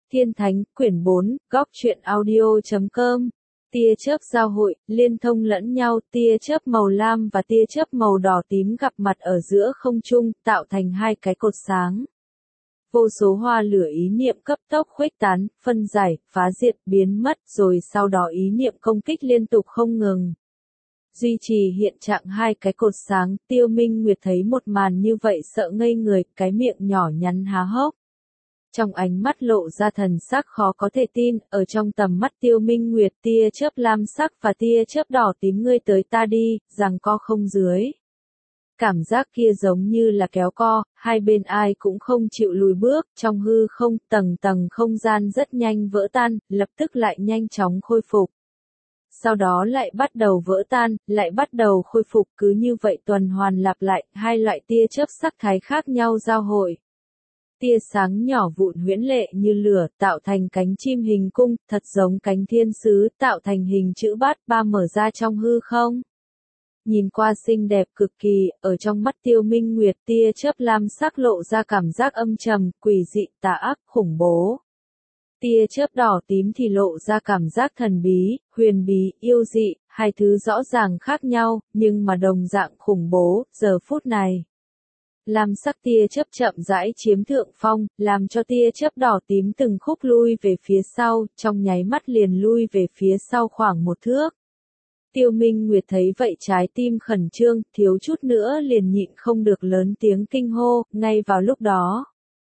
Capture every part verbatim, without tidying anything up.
Thiên Thánh, quyển bốn, góc truyện audio chấm com. Tia chớp giao hội, liên thông lẫn nhau, tia chớp màu lam và tia chớp màu đỏ tím gặp mặt ở giữa không trung, tạo thành hai cái cột sáng. Vô số hoa lửa ý niệm cấp tốc khuếch tán, phân giải, phá diệt, biến mất, rồi sau đó ý niệm công kích liên tục không ngừng. Duy trì hiện trạng hai cái cột sáng, Tiêu Minh Nguyệt thấy một màn như vậy sợ ngây người, cái miệng nhỏ nhắn há hốc. Trong ánh mắt lộ ra thần sắc khó có thể tin, ở trong tầm mắt Tiêu Minh Nguyệt tia chớp lam sắc và tia chớp đỏ tím ngươi tới ta đi, giằng co không dưới. Cảm giác kia giống như là kéo co, hai bên ai cũng không chịu lùi bước, trong hư không, tầng tầng không gian rất nhanh vỡ tan, lập tức lại nhanh chóng khôi phục. Sau đó lại bắt đầu vỡ tan, lại bắt đầu khôi phục, cứ như vậy tuần hoàn lặp lại, hai loại tia chớp sắc thái khác nhau giao hội. Tia sáng nhỏ vụn huyễn lệ như lửa, tạo thành cánh chim hình cung, thật giống cánh thiên sứ, tạo thành hình chữ bát ba mở ra trong hư không. Nhìn qua xinh đẹp cực kỳ, ở trong mắt Tiêu Minh Nguyệt tia chớp lam sắc lộ ra cảm giác âm trầm, quỷ dị, tà ác, khủng bố. Tia chớp đỏ tím thì lộ ra cảm giác thần bí, huyền bí, yêu dị, hai thứ rõ ràng khác nhau, nhưng mà đồng dạng khủng bố, giờ phút này. Lam sắc tia chớp chậm rãi chiếm thượng phong, làm cho tia chớp đỏ tím từng khúc lui về phía sau, trong nháy mắt liền lui về phía sau khoảng một thước. Tiêu Minh Nguyệt thấy vậy trái tim khẩn trương, thiếu chút nữa liền nhịn không được lớn tiếng kinh hô, ngay vào lúc đó.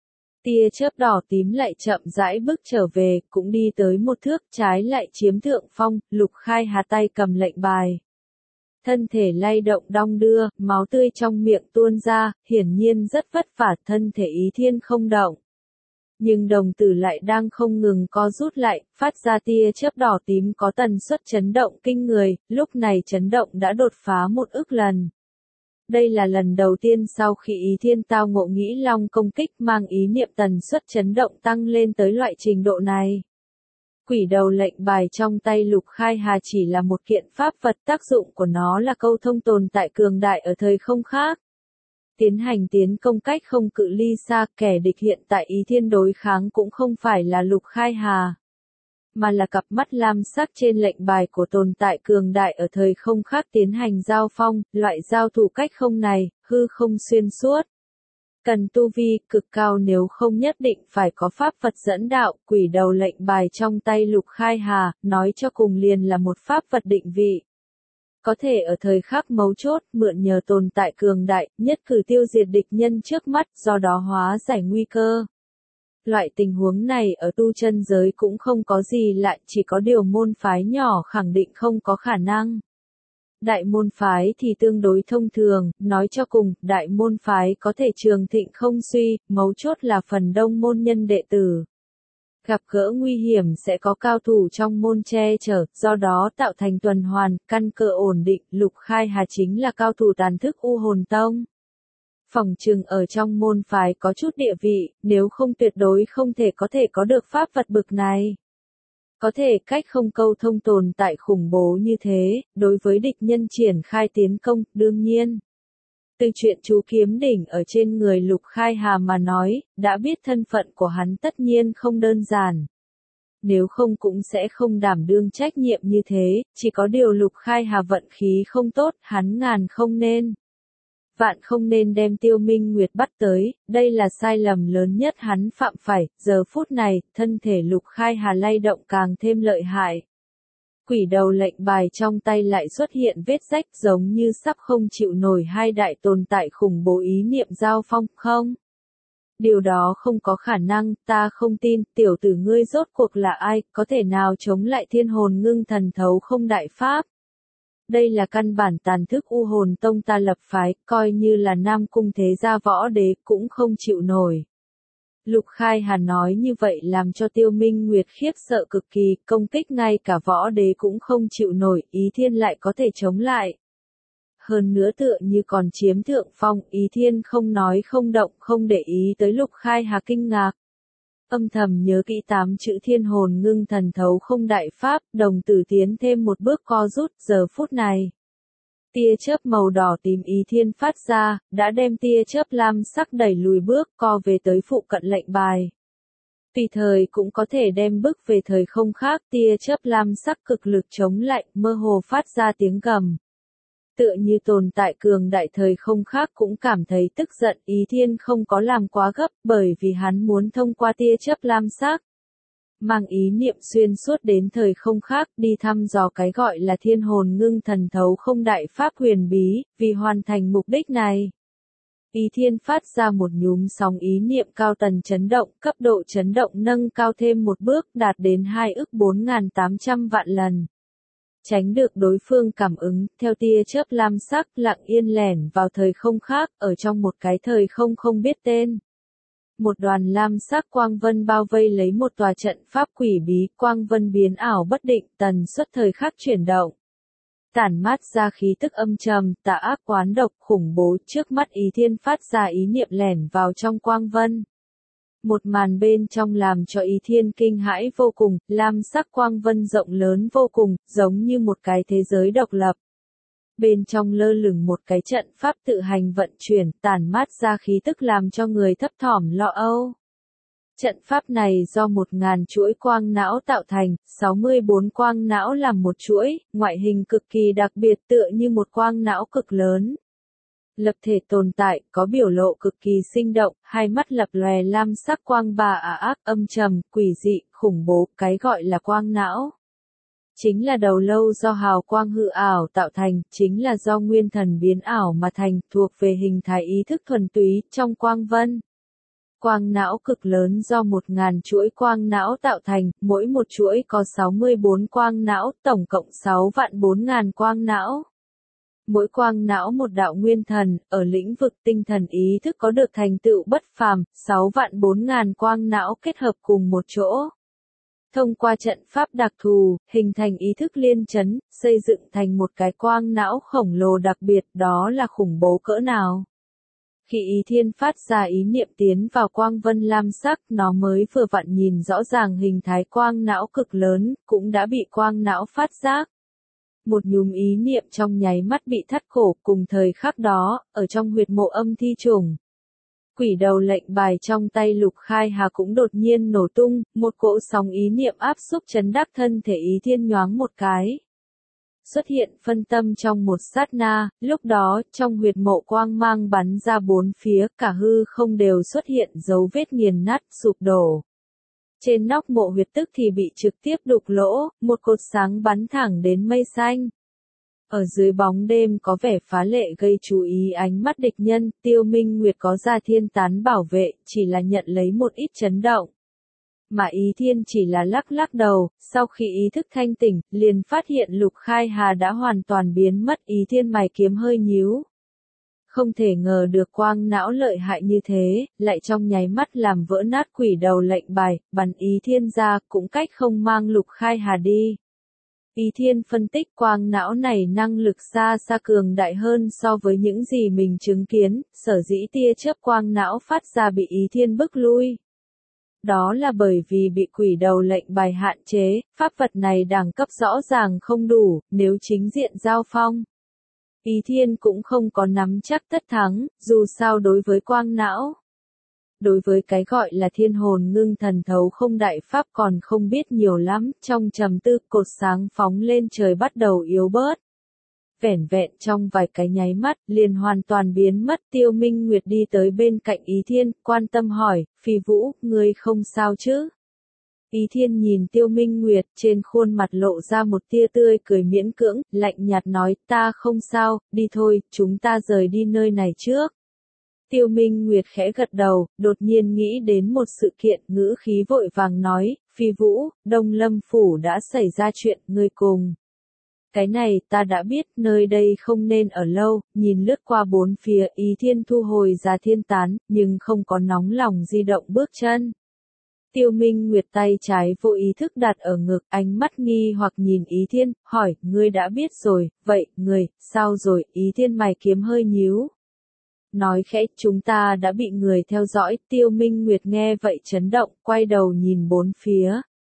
Tia chớp đỏ tím lại chậm rãi bước trở về, cũng đi tới một thước, trái lại chiếm thượng phong, Lục Khai Hà tay cầm lệnh bài. Thân thể lay động đong đưa, máu tươi trong miệng tuôn ra, hiển nhiên rất vất vả, thân thể Ý Thiên không động. Nhưng đồng tử lại đang không ngừng co rút lại, phát ra tia chớp đỏ tím có tần suất chấn động kinh người, lúc này chấn động đã đột phá một ức lần. Đây là lần đầu tiên sau khi Ý Thiên tao ngộ nghĩ long công kích mang ý niệm tần suất chấn động tăng lên tới loại trình độ này. Quỷ đầu lệnh bài trong tay Lục Khai Hà chỉ là một kiện pháp vật, tác dụng của nó là câu thông tồn tại cường đại ở thời không khác. Tiến hành tiến công cách không cự ly xa, kẻ địch hiện tại Ý Thiên đối kháng cũng không phải là Lục Khai Hà, mà là cặp mắt lam sắc trên lệnh bài của tồn tại cường đại ở thời không khác tiến hành giao phong, loại giao thủ cách không này, hư không xuyên suốt. Cần tu vi cực cao nếu không nhất định phải có pháp vật dẫn đạo, quỷ đầu lệnh bài trong tay Lục Khai Hà, nói cho cùng liền là một pháp vật định vị. Có thể ở thời khắc mấu chốt, mượn nhờ tồn tại cường đại, nhất cử tiêu diệt địch nhân trước mắt, do đó hóa giải nguy cơ. Loại tình huống này ở tu chân giới cũng không có gì lạ, chỉ có điều môn phái nhỏ khẳng định không có khả năng. Đại môn phái thì tương đối thông thường, nói cho cùng, đại môn phái có thể trường thịnh không suy, mấu chốt là phần đông môn nhân đệ tử. Gặp gỡ nguy hiểm sẽ có cao thủ trong môn che chở, do đó tạo thành tuần hoàn, căn cơ ổn định, Lục Khai Hà chính là cao thủ tàn thức U Hồn Tông. Phỏng chừng ở trong môn phái có chút địa vị, nếu không tuyệt đối không thể có thể có được pháp vật bực này. Có thể cách không câu thông tồn tại khủng bố như thế, đối với địch nhân triển khai tiến công, đương nhiên. Từ chuyện chú kiếm đỉnh ở trên người Lục Khai Hà mà nói, đã biết thân phận của hắn tất nhiên không đơn giản. Nếu không cũng sẽ không đảm đương trách nhiệm như thế, chỉ có điều Lục Khai Hà vận khí không tốt, hắn ngàn không nên. Vạn không nên đem Tiêu Minh Nguyệt bắt tới, đây là sai lầm lớn nhất hắn phạm phải, giờ phút này, thân thể Lục Khai Hà lay động càng thêm lợi hại. Quỷ đầu lệnh bài trong tay lại xuất hiện vết rách giống như sắp không chịu nổi hai đại tồn tại khủng bố ý niệm giao phong, không? Điều đó không có khả năng, ta không tin, tiểu tử ngươi rốt cuộc là ai, có thể nào chống lại thiên hồn ngưng thần thấu không đại pháp? Đây là căn bản tàn thức U Hồn Tông ta lập phái, coi như là Nam Cung thế gia võ đế cũng không chịu nổi. Lục Khai Hà nói như vậy làm cho Tiêu Minh Nguyệt khiếp sợ cực kỳ, công kích ngay cả võ đế cũng không chịu nổi, Ý Thiên lại có thể chống lại. Hơn nữa tựa như còn chiếm thượng phong, Ý Thiên không nói không động không để ý tới Lục Khai Hà kinh ngạc. Âm thầm nhớ kỹ tám chữ thiên hồn ngưng thần thấu không đại pháp, đồng tử tiến thêm một bước co rút, giờ phút này. Tia chớp màu đỏ tím Ý Thiên phát ra, đã đem tia chớp lam sắc đẩy lùi bước, co về tới phụ cận lệnh bài. Tùy thời cũng có thể đem bức về thời không khác, tia chớp lam sắc cực lực chống lại, mơ hồ phát ra tiếng gầm. Tựa như tồn tại cường đại thời không khác cũng cảm thấy tức giận, Ý Thiên không có làm quá gấp, bởi vì hắn muốn thông qua tia chớp lam sắc, mang ý niệm xuyên suốt đến thời không khác, đi thăm dò cái gọi là thiên hồn ngưng thần thấu không đại pháp huyền bí, vì hoàn thành mục đích này. Ý Thiên phát ra một nhúm sóng ý niệm cao tần chấn động, cấp độ chấn động nâng cao thêm một bước, đạt đến hai ức bốn nghìn tám trăm vạn lần. Tránh được đối phương cảm ứng, theo tia chớp lam sắc lặng yên lẻn vào thời không khác, ở trong một cái thời không không biết tên. Một đoàn lam sắc quang vân bao vây lấy một tòa trận pháp quỷ bí, quang vân biến ảo bất định, tần suất thời khắc chuyển động. Tản mát ra khí tức âm trầm, tà ác quán độc, khủng bố, trước mắt Ý Thiên phát ra ý niệm lẻn vào trong quang vân. Một màn bên trong làm cho Ý Thiên kinh hãi vô cùng, lam sắc quang vân rộng lớn vô cùng, giống như một cái thế giới độc lập. Bên trong lơ lửng một cái trận pháp tự hành vận chuyển, tản mát ra khí tức làm cho người thấp thỏm lo âu. Trận pháp này do một ngàn chuỗi quang não tạo thành, sáu mươi bốn quang não làm một chuỗi, ngoại hình cực kỳ đặc biệt tựa như một quang não cực lớn. Lập thể tồn tại, có biểu lộ cực kỳ sinh động, hai mắt lập lòe lam sắc quang bà ả ác, âm trầm, quỷ dị, khủng bố, cái gọi là quang não. Chính là đầu lâu do hào quang hư ảo tạo thành, chính là do nguyên thần biến ảo mà thành, thuộc về hình thái ý thức thuần túy, trong quang vân. Quang não cực lớn do một ngàn chuỗi quang não tạo thành, mỗi một chuỗi có sáu mươi bốn quang não, tổng cộng sáu vạn bốn ngàn quang não. Mỗi quang não một đạo nguyên thần, ở lĩnh vực tinh thần ý thức có được thành tựu bất phàm, sáu vạn bốn ngàn quang não kết hợp cùng một chỗ. Thông qua trận pháp đặc thù, hình thành ý thức liên chấn, xây dựng thành một cái quang não khổng lồ đặc biệt, đó là khủng bố cỡ nào. Khi Ý Thiên phát ra ý niệm tiến vào quang vân lam sắc, nó mới vừa vặn nhìn rõ ràng hình thái quang não cực lớn, cũng đã bị quang não phát giác. Một nhúm ý niệm trong nháy mắt bị thắt cổ, cùng thời khắc đó, ở trong huyệt mộ âm thi trùng. Quỷ đầu lệnh bài trong tay Lục Khai Hà cũng đột nhiên nổ tung, một cỗ sóng ý niệm áp xúc chấn đắc thân thể Ý Thiên nhoáng một cái. Xuất hiện phân tâm trong một sát na, lúc đó, trong huyệt mộ quang mang bắn ra bốn phía, cả hư không đều xuất hiện dấu vết nghiền nát, sụp đổ. Trên nóc mộ huyệt tức thì bị trực tiếp đục lỗ, một cột sáng bắn thẳng đến mây xanh. Ở dưới bóng đêm có vẻ phá lệ gây chú ý ánh mắt địch nhân, Tiêu Minh Nguyệt có ra thiên tán bảo vệ, chỉ là nhận lấy một ít chấn động. Mà Ý Thiên chỉ là lắc lắc đầu, sau khi ý thức thanh tỉnh, liền phát hiện Lục Khai Hà đã hoàn toàn biến mất. Ý Thiên mày kiếm hơi nhíu. Không thể ngờ được quang não lợi hại như thế, lại trong nháy mắt làm vỡ nát quỷ đầu lệnh bài, bắn Ý Thiên ra, cũng cách không mang Lục Khai Hà đi. Ý Thiên phân tích quang não này năng lực xa xa cường đại hơn so với những gì mình chứng kiến, sở dĩ tia chớp quang não phát ra bị Ý Thiên bức lui. Đó là bởi vì bị quỷ đầu lệnh bài hạn chế, pháp vật này đẳng cấp rõ ràng không đủ, nếu chính diện giao phong. Ý Thiên cũng không có nắm chắc tất thắng, dù sao đối với quang não. Đối với cái gọi là thiên hồn ngưng thần thấu không đại pháp còn không biết nhiều lắm, trong trầm tư cột sáng phóng lên trời bắt đầu yếu bớt. Vẻn vẹn trong vài cái nháy mắt, liền hoàn toàn biến mất. Tiêu Minh Nguyệt đi tới bên cạnh Ý Thiên, quan tâm hỏi, Phi Vũ, ngươi không sao chứ? Ý Thiên nhìn Tiêu Minh Nguyệt, trên khuôn mặt lộ ra một tia tươi cười miễn cưỡng, lạnh nhạt nói, ta không sao, đi thôi, chúng ta rời đi nơi này trước. Tiêu Minh Nguyệt khẽ gật đầu, đột nhiên nghĩ đến một sự kiện, ngữ khí vội vàng nói, Phi Vũ, Đông Lâm Phủ đã xảy ra chuyện, ngươi cùng. Cái này ta đã biết, nơi đây không nên ở lâu, nhìn lướt qua bốn phía, Ý Thiên thu hồi ra thiên tán, nhưng không có nóng lòng di động bước chân. Tiêu Minh Nguyệt tay trái vô ý thức đặt ở ngực, ánh mắt nghi hoặc nhìn Ý Thiên, hỏi, ngươi đã biết rồi, vậy, người, sao rồi, Ý Thiên mày kiếm hơi nhíu. Nói khẽ, chúng ta đã bị người theo dõi, Tiêu Minh Nguyệt nghe vậy chấn động, quay đầu nhìn bốn phía.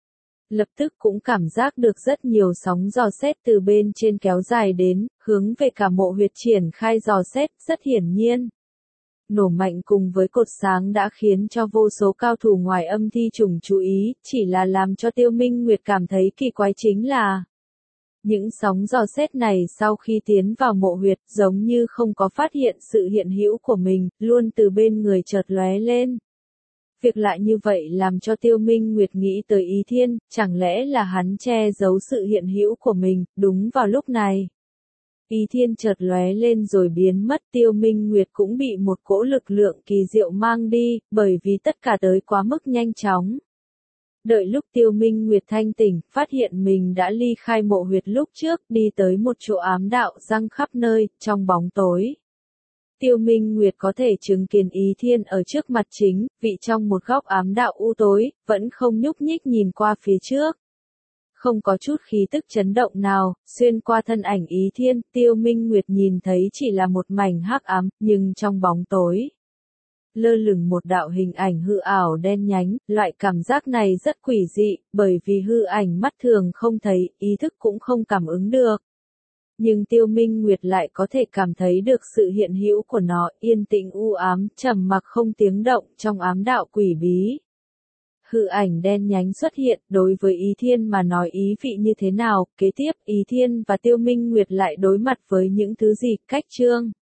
Lập tức cũng cảm giác được rất nhiều sóng dò xét từ bên trên kéo dài đến, hướng về cả mộ huyệt triển khai dò xét, rất hiển nhiên. nổ mạnh cùng với cột sáng đã khiến cho vô số cao thủ ngoài âm thi trùng chú ý, chỉ là làm cho Tiêu Minh Nguyệt cảm thấy kỳ quái chính là những sóng dò xét này sau khi tiến vào mộ huyệt giống như không có phát hiện sự hiện hữu của mình, luôn từ bên người chợt lóe lên. Việc lại như vậy làm cho Tiêu Minh Nguyệt nghĩ tới Ý Thiên, chẳng lẽ là hắn che giấu sự hiện hữu của mình, đúng vào lúc này. Ý Thiên chợt lóe lên rồi biến mất, Tiêu Minh Nguyệt cũng bị một cỗ lực lượng kỳ diệu mang đi, bởi vì tất cả tới quá mức nhanh chóng. Đợi lúc Tiêu Minh Nguyệt thanh tỉnh, phát hiện mình đã ly khai mộ huyệt lúc trước, đi tới một chỗ ám đạo răng khắp nơi, trong bóng tối. Tiêu Minh Nguyệt có thể chứng kiến Ý Thiên ở trước mặt chính, vị trong một góc ám đạo u tối, vẫn không nhúc nhích nhìn qua phía trước. Không có chút khí tức chấn động nào, xuyên qua thân ảnh Ý Thiên, Tiêu Minh Nguyệt nhìn thấy chỉ là một mảnh hắc ám, nhưng trong bóng tối lơ lửng một đạo hình ảnh hư ảo đen nhánh, loại cảm giác này rất quỷ dị, bởi vì hư ảnh mắt thường không thấy, ý thức cũng không cảm ứng được. Nhưng Tiêu Minh Nguyệt lại có thể cảm thấy được sự hiện hữu của nó, yên tĩnh u ám, trầm mặc không tiếng động trong ám đạo quỷ bí. Hư ảnh đen nhánh xuất hiện, đối với Ý Thiên mà nói ý vị như thế nào, kế tiếp Ý Thiên và Tiêu Minh Nguyệt lại đối mặt với những thứ gì, cách chương.